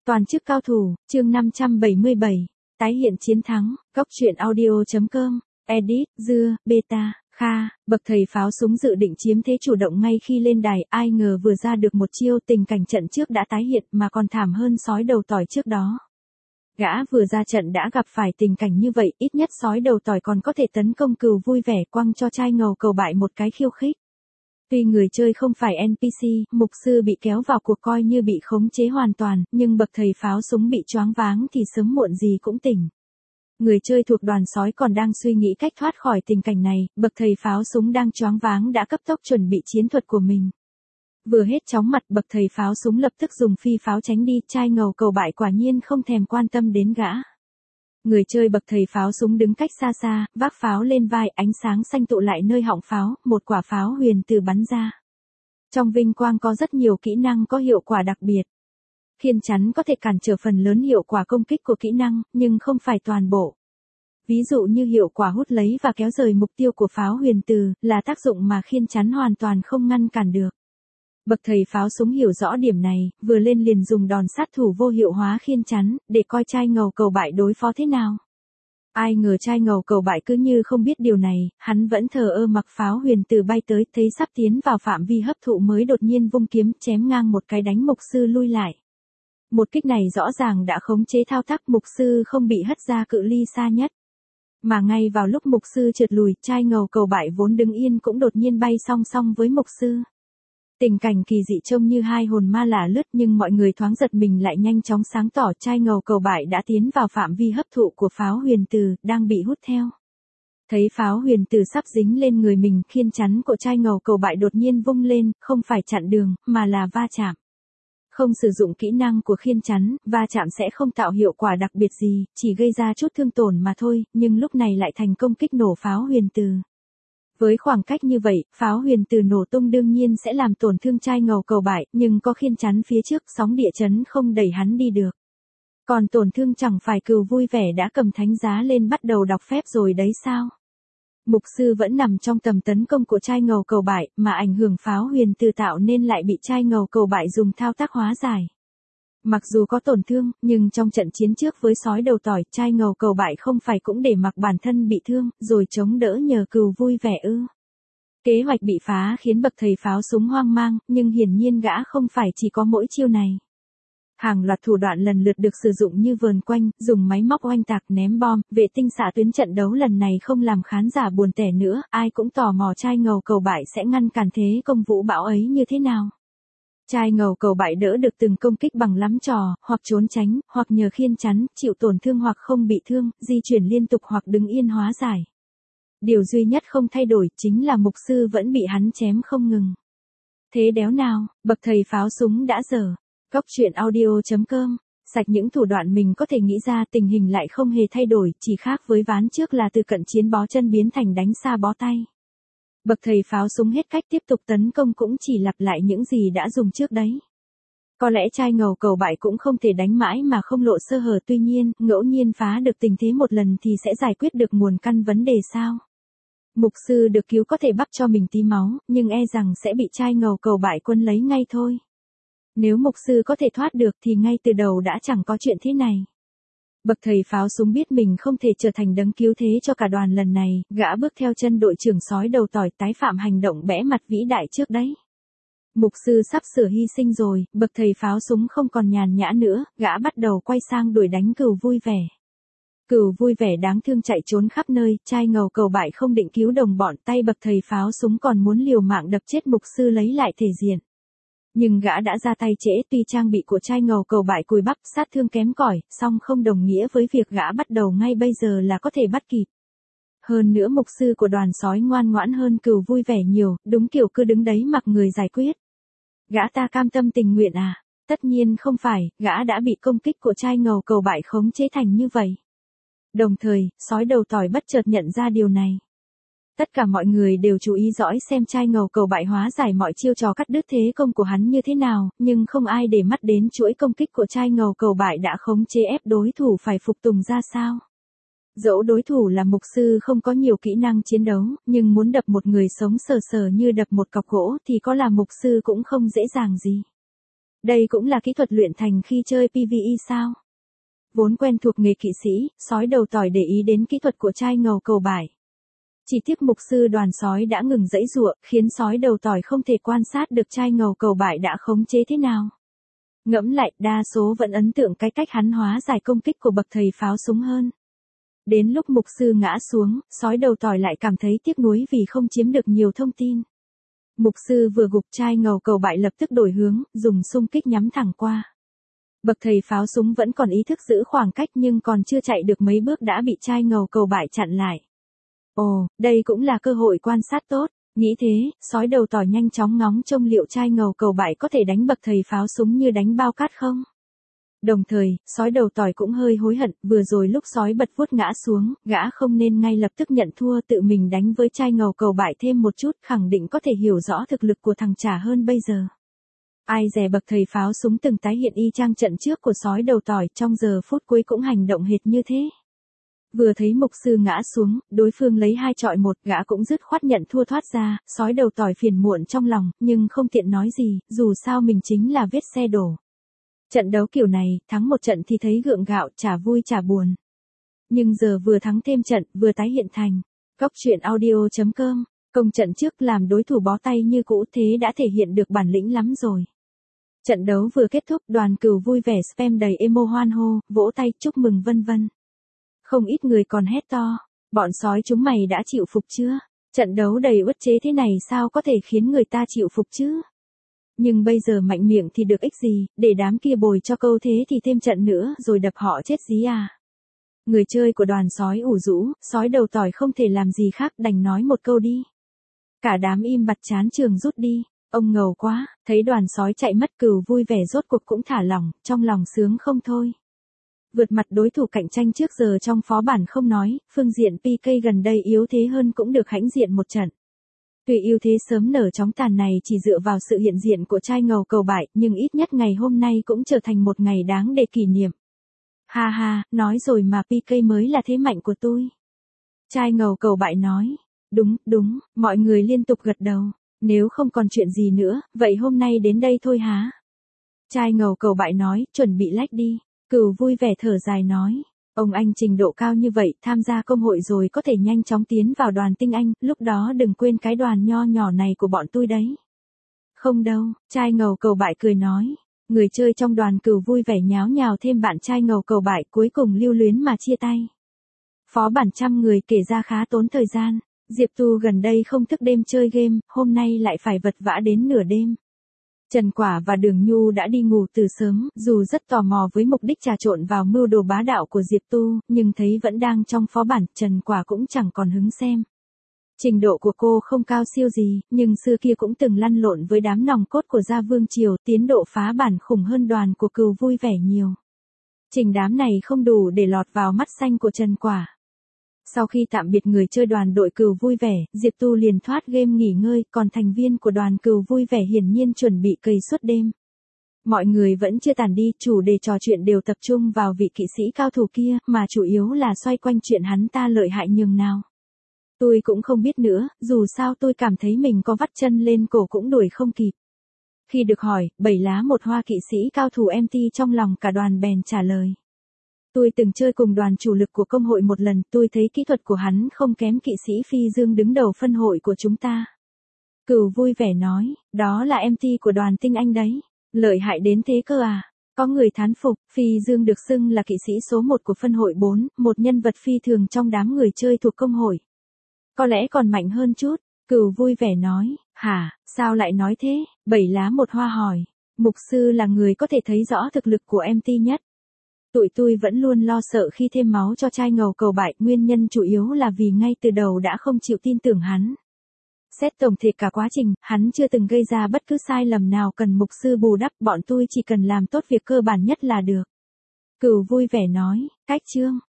Toàn chức cao thủ, chương 577, tái hiện chiến thắng, góc truyện audio.com, edit, dưa, beta, kha, bậc thầy pháo súng dự định chiếm thế chủ động ngay khi lên đài, ai ngờ vừa ra được một chiêu tình cảnh trận trước đã tái hiện mà còn thảm hơn sói đầu tỏi trước đó. Gã vừa ra trận đã gặp phải tình cảnh như vậy, ít nhất sói đầu tỏi còn có thể tấn công Cừu vui vẻ quăng cho trai ngầu cầu bại một cái khiêu khích. Tuy người chơi không phải NPC, mục sư bị kéo vào cuộc coi như bị khống chế hoàn toàn, nhưng bậc thầy pháo súng bị choáng váng thì sớm muộn gì cũng tỉnh. Người chơi thuộc đoàn sói còn đang suy nghĩ cách thoát khỏi tình cảnh này, bậc thầy pháo súng đang choáng váng đã cấp tốc chuẩn bị chiến thuật của mình. Vừa hết chóng mặt, bậc thầy pháo súng lập tức dùng phi pháo tránh đi, trai ngầu cầu bại quả nhiên không thèm quan tâm đến gã. Người chơi bậc thầy pháo súng đứng cách xa xa, vác pháo lên vai, ánh sáng xanh tụ lại nơi họng pháo, một quả pháo huyền từ bắn ra. Trong vinh quang có rất nhiều kỹ năng có hiệu quả đặc biệt. Khiên chắn có thể cản trở phần lớn hiệu quả công kích của kỹ năng, nhưng không phải toàn bộ. Ví dụ như hiệu quả hút lấy và kéo rời mục tiêu của pháo huyền từ, là tác dụng mà khiên chắn hoàn toàn không ngăn cản được. Bậc thầy pháo súng hiểu rõ điểm này, vừa lên liền dùng đòn sát thủ vô hiệu hóa khiên chắn, để coi trai ngầu cầu bại đối phó thế nào. Ai ngờ trai ngầu cầu bại cứ như không biết điều này, hắn vẫn thờ ơ mặc pháo huyền từ bay tới, thấy sắp tiến vào phạm vi hấp thụ mới đột nhiên vung kiếm chém ngang một cái đánh mục sư lui lại. Một kích này rõ ràng đã khống chế thao tác, mục sư không bị hất ra cự ly xa nhất. Mà ngay vào lúc mục sư trượt lùi, trai ngầu cầu bại vốn đứng yên cũng đột nhiên bay song song với mục sư. Tình cảnh kỳ dị trông như hai hồn ma lả lướt, nhưng mọi người thoáng giật mình lại nhanh chóng sáng tỏ, trai ngầu cầu bại đã tiến vào phạm vi hấp thụ của pháo huyền từ, đang bị hút theo. Thấy pháo huyền từ sắp dính lên người mình, khiên chắn của trai ngầu cầu bại đột nhiên vung lên, không phải chặn đường, mà là va chạm. Không sử dụng kỹ năng của khiên chắn, va chạm sẽ không tạo hiệu quả đặc biệt gì, chỉ gây ra chút thương tổn mà thôi, nhưng lúc này lại thành công kích nổ pháo huyền từ. Với khoảng cách như vậy, pháo huyền từ nổ tung đương nhiên sẽ làm tổn thương trai ngầu cầu bại, nhưng có khiên chắn phía trước, sóng địa chấn không đẩy hắn đi được. Còn tổn thương chẳng phải Cừu vui vẻ đã cầm thánh giá lên bắt đầu đọc phép rồi đấy sao? Mục sư vẫn nằm trong tầm tấn công của trai ngầu cầu bại, mà ảnh hưởng pháo huyền từ tạo nên lại bị trai ngầu cầu bại dùng thao tác hóa giải. Mặc dù có tổn thương, nhưng trong trận chiến trước với sói đầu tỏi, trai ngầu cầu bại không phải cũng để mặc bản thân bị thương, rồi chống đỡ nhờ Cừu vui vẻ ư. Kế hoạch bị phá khiến bậc thầy pháo súng hoang mang, nhưng hiển nhiên gã không phải chỉ có mỗi chiêu này. Hàng loạt thủ đoạn lần lượt được sử dụng như vờn quanh, dùng máy móc oanh tạc, ném bom, vệ tinh xạ tuyến. Trận đấu lần này không làm khán giả buồn tẻ nữa, ai cũng tò mò trai ngầu cầu bại sẽ ngăn cản thế công vũ bão ấy như thế nào. Trai ngầu cầu bại đỡ được từng công kích bằng lắm trò, hoặc trốn tránh, hoặc nhờ khiên chắn, chịu tổn thương hoặc không bị thương, di chuyển liên tục hoặc đứng yên hóa giải. Điều duy nhất không thay đổi chính là mục sư vẫn bị hắn chém không ngừng. Thế đéo nào, bậc thầy pháo súng đã dở. Góc truyện audio.com, sạch những thủ đoạn mình có thể nghĩ ra, tình hình lại không hề thay đổi, chỉ khác với ván trước là từ cận chiến bó chân biến thành đánh xa bó tay. Bậc thầy pháo súng hết cách tiếp tục tấn công cũng chỉ lặp lại những gì đã dùng trước đấy. Có lẽ trai ngầu cầu bại cũng không thể đánh mãi mà không lộ sơ hở, tuy nhiên, ngẫu nhiên phá được tình thế một lần thì sẽ giải quyết được nguồn căn vấn đề sao? Mục sư được cứu có thể bắp cho mình tí máu, nhưng e rằng sẽ bị trai ngầu cầu bại quân lấy ngay thôi. Nếu mục sư có thể thoát được thì ngay từ đầu đã chẳng có chuyện thế này. Bậc thầy pháo súng biết mình không thể trở thành đấng cứu thế cho cả đoàn lần này, gã bước theo chân đội trưởng sói đầu tỏi, tái phạm hành động bẽ mặt vĩ đại trước đấy. Mục sư sắp sửa hy sinh rồi, bậc thầy pháo súng không còn nhàn nhã nữa, gã bắt đầu quay sang đuổi đánh Cừu vui vẻ. Cừu vui vẻ đáng thương chạy trốn khắp nơi, trai ngầu cầu bại không định cứu đồng bọn, tay bậc thầy pháo súng còn muốn liều mạng đập chết mục sư lấy lại thể diện. Nhưng gã đã ra tay trễ, tuy trang bị của trai ngầu cầu bại cùi bắp, sát thương kém cỏi, song không đồng nghĩa với việc gã bắt đầu ngay bây giờ là có thể bắt kịp. Hơn nữa mục sư của đoàn sói ngoan ngoãn hơn Cừu vui vẻ nhiều, đúng kiểu cứ đứng đấy mặc người giải quyết. Gã ta cam tâm tình nguyện à? Tất nhiên không phải, gã đã bị công kích của trai ngầu cầu bại khống chế thành như vậy. Đồng thời, sói đầu tỏi bất chợt nhận ra điều này. Tất cả mọi người đều chú ý dõi xem trai ngầu cầu bại hóa giải mọi chiêu trò cắt đứt thế công của hắn như thế nào, nhưng không ai để mắt đến chuỗi công kích của trai ngầu cầu bại đã khống chế ép đối thủ phải phục tùng ra sao. Dẫu đối thủ là mục sư không có nhiều kỹ năng chiến đấu, nhưng muốn đập một người sống sờ sờ như đập một cọc gỗ thì có là mục sư cũng không dễ dàng gì. đây cũng là kỹ thuật luyện thành khi chơi PvE sao? Vốn quen thuộc nghề kỵ sĩ, sói đầu tỏi để ý đến kỹ thuật của trai ngầu cầu bại. Chỉ tiếc mục sư đoàn sói đã ngừng giãy giụa, khiến sói đầu tỏi không thể quan sát được trai ngầu cầu bại đã khống chế thế nào. Ngẫm lại, đa số vẫn ấn tượng cái cách hắn hóa giải công kích của bậc thầy pháo súng hơn. Đến lúc mục sư ngã xuống, sói đầu tỏi lại cảm thấy tiếc nuối vì không chiếm được nhiều thông tin. Mục sư vừa gục, trai ngầu cầu bại lập tức đổi hướng, dùng xung kích nhắm thẳng qua. Bậc thầy pháo súng vẫn còn ý thức giữ khoảng cách nhưng còn chưa chạy được mấy bước đã bị trai ngầu cầu bại chặn lại. Ồ, đây cũng là cơ hội quan sát tốt. Nghĩ thế, sói đầu tỏi nhanh chóng ngóng trông liệu trai ngầu cầu bại có thể đánh bậc thầy pháo súng như đánh bao cát không. Đồng thời, sói đầu tỏi cũng hơi hối hận, vừa rồi lúc sói bật vuốt ngã xuống, gã không nên ngay lập tức nhận thua, tự mình đánh với trai ngầu cầu bại thêm một chút, khẳng định có thể hiểu rõ thực lực của thằng trả hơn bây giờ. Ai dè bậc thầy pháo súng từng tái hiện y chang trận trước của sói đầu tỏi, trong giờ phút cuối cũng hành động hệt như thế. Vừa thấy mục sư ngã xuống, đối phương lấy 2 chọi 1, gã cũng dứt khoát nhận thua thoát ra, sói đầu tỏi phiền muộn trong lòng, nhưng không tiện nói gì, dù sao mình chính là vết xe đổ. Trận đấu kiểu này, thắng một trận thì thấy gượng gạo, chả vui chả buồn. Nhưng giờ vừa thắng thêm trận, vừa tái hiện thành. Góc truyện audio.com, công trận trước làm đối thủ bó tay như cũ, thế đã thể hiện được bản lĩnh lắm rồi. Trận đấu vừa kết thúc, Đoàn Cừu vui vẻ spam đầy emo hoan hô, vỗ tay chúc mừng vân vân. Không ít người còn hét to, bọn sói chúng mày đã chịu phục chưa? Trận đấu đầy uất chế thế này sao có thể khiến người ta chịu phục chứ? Nhưng bây giờ mạnh miệng thì được ích gì, để đám kia bồi cho câu thế thì thêm trận nữa rồi đập họ chết dí à? Người chơi của đoàn sói ủ rũ, sói đầu tỏi không thể làm gì khác đành nói một câu đi. Cả đám im bặt chán trường rút đi, ông ngầu quá, thấy đoàn sói chạy mất Cừu vui vẻ rốt cuộc cũng thả lỏng, trong lòng sướng không thôi. Vượt mặt đối thủ cạnh tranh trước giờ trong phó bản không nói, phương diện PK gần đây yếu thế hơn cũng được hãnh diện một trận. Tuy ưu thế sớm nở chóng tàn này chỉ dựa vào sự hiện diện của trai ngầu cầu bại, nhưng ít nhất ngày hôm nay cũng trở thành một ngày đáng để kỷ niệm. Ha ha, nói rồi mà PK mới là thế mạnh của tôi. Trai ngầu cầu bại nói. Đúng, mọi người liên tục gật đầu. Nếu không còn chuyện gì nữa, vậy hôm nay đến đây thôi hả? Trai ngầu cầu bại nói, chuẩn bị lách đi. Cừu vui vẻ thở dài nói. Ông anh trình độ cao như vậy, tham gia công hội rồi có thể nhanh chóng tiến vào đoàn tinh anh, lúc đó đừng quên cái đoàn nho nhỏ này của bọn tôi đấy. Không đâu, trai ngầu cầu bại cười nói. Người chơi trong đoàn Cừu vui vẻ nháo nhào thêm bạn trai ngầu cầu bại, cuối cùng lưu luyến mà chia tay. Phó bản 100 người kể ra khá tốn thời gian. Diệp Tu gần đây không thức đêm chơi game, hôm nay lại phải vật vã đến nửa đêm. Trần Quả và Đường Nhu đã đi ngủ từ sớm, dù rất tò mò với mục đích trà trộn vào mưu đồ bá đạo của Diệp Tu, nhưng thấy vẫn đang trong phó bản, Trần Quả cũng chẳng còn hứng xem. Trình độ của cô không cao siêu gì, nhưng xưa kia cũng từng lăn lộn với đám nòng cốt của Gia Vương Triều, tiến độ phá bản khủng hơn đoàn của Cừu vui vẻ nhiều. Trình đám này không đủ để lọt vào mắt xanh của Trần Quả. Sau khi tạm biệt người chơi đoàn đội Cừu vui vẻ, Diệp Tu liền thoát game nghỉ ngơi, còn thành viên của đoàn Cừu vui vẻ hiển nhiên chuẩn bị cày suốt đêm. Mọi người vẫn chưa tản đi, chủ đề trò chuyện đều tập trung vào vị kỵ sĩ cao thủ kia, mà chủ yếu là xoay quanh chuyện hắn ta lợi hại nhường nào. Tôi cũng không biết nữa, dù sao tôi cảm thấy mình có vắt chân lên cổ cũng đuổi không kịp. Khi được hỏi, 7 lá 1 hoa kỵ sĩ cao thủ MT trong lòng cả đoàn bèn trả lời. Tôi từng chơi cùng đoàn chủ lực của công hội một lần, tôi thấy kỹ thuật của hắn không kém kỵ sĩ Phi Dương đứng đầu phân hội của chúng ta. Cừu vui vẻ nói, đó là MT của đoàn tinh anh đấy. Lợi hại đến thế cơ à? Có người thán phục, Phi Dương được xưng là kỵ sĩ số 1 của phân hội 4, một nhân vật phi thường trong đám người chơi thuộc công hội. Có lẽ còn mạnh hơn chút, Cừu vui vẻ nói, hả, sao lại nói thế? 7 lá 1 hoa hỏi, mục sư là người có thể thấy rõ thực lực của MT nhất. Tụi tôi vẫn luôn lo sợ khi thêm máu cho trai ngầu cầu bại, nguyên nhân chủ yếu là vì ngay từ đầu đã không chịu tin tưởng hắn. Xét tổng thể cả quá trình, hắn chưa từng gây ra bất cứ sai lầm nào cần mục sư bù đắp, bọn tôi chỉ cần làm tốt việc cơ bản nhất là được. Cừu vui vẻ nói, cách chương,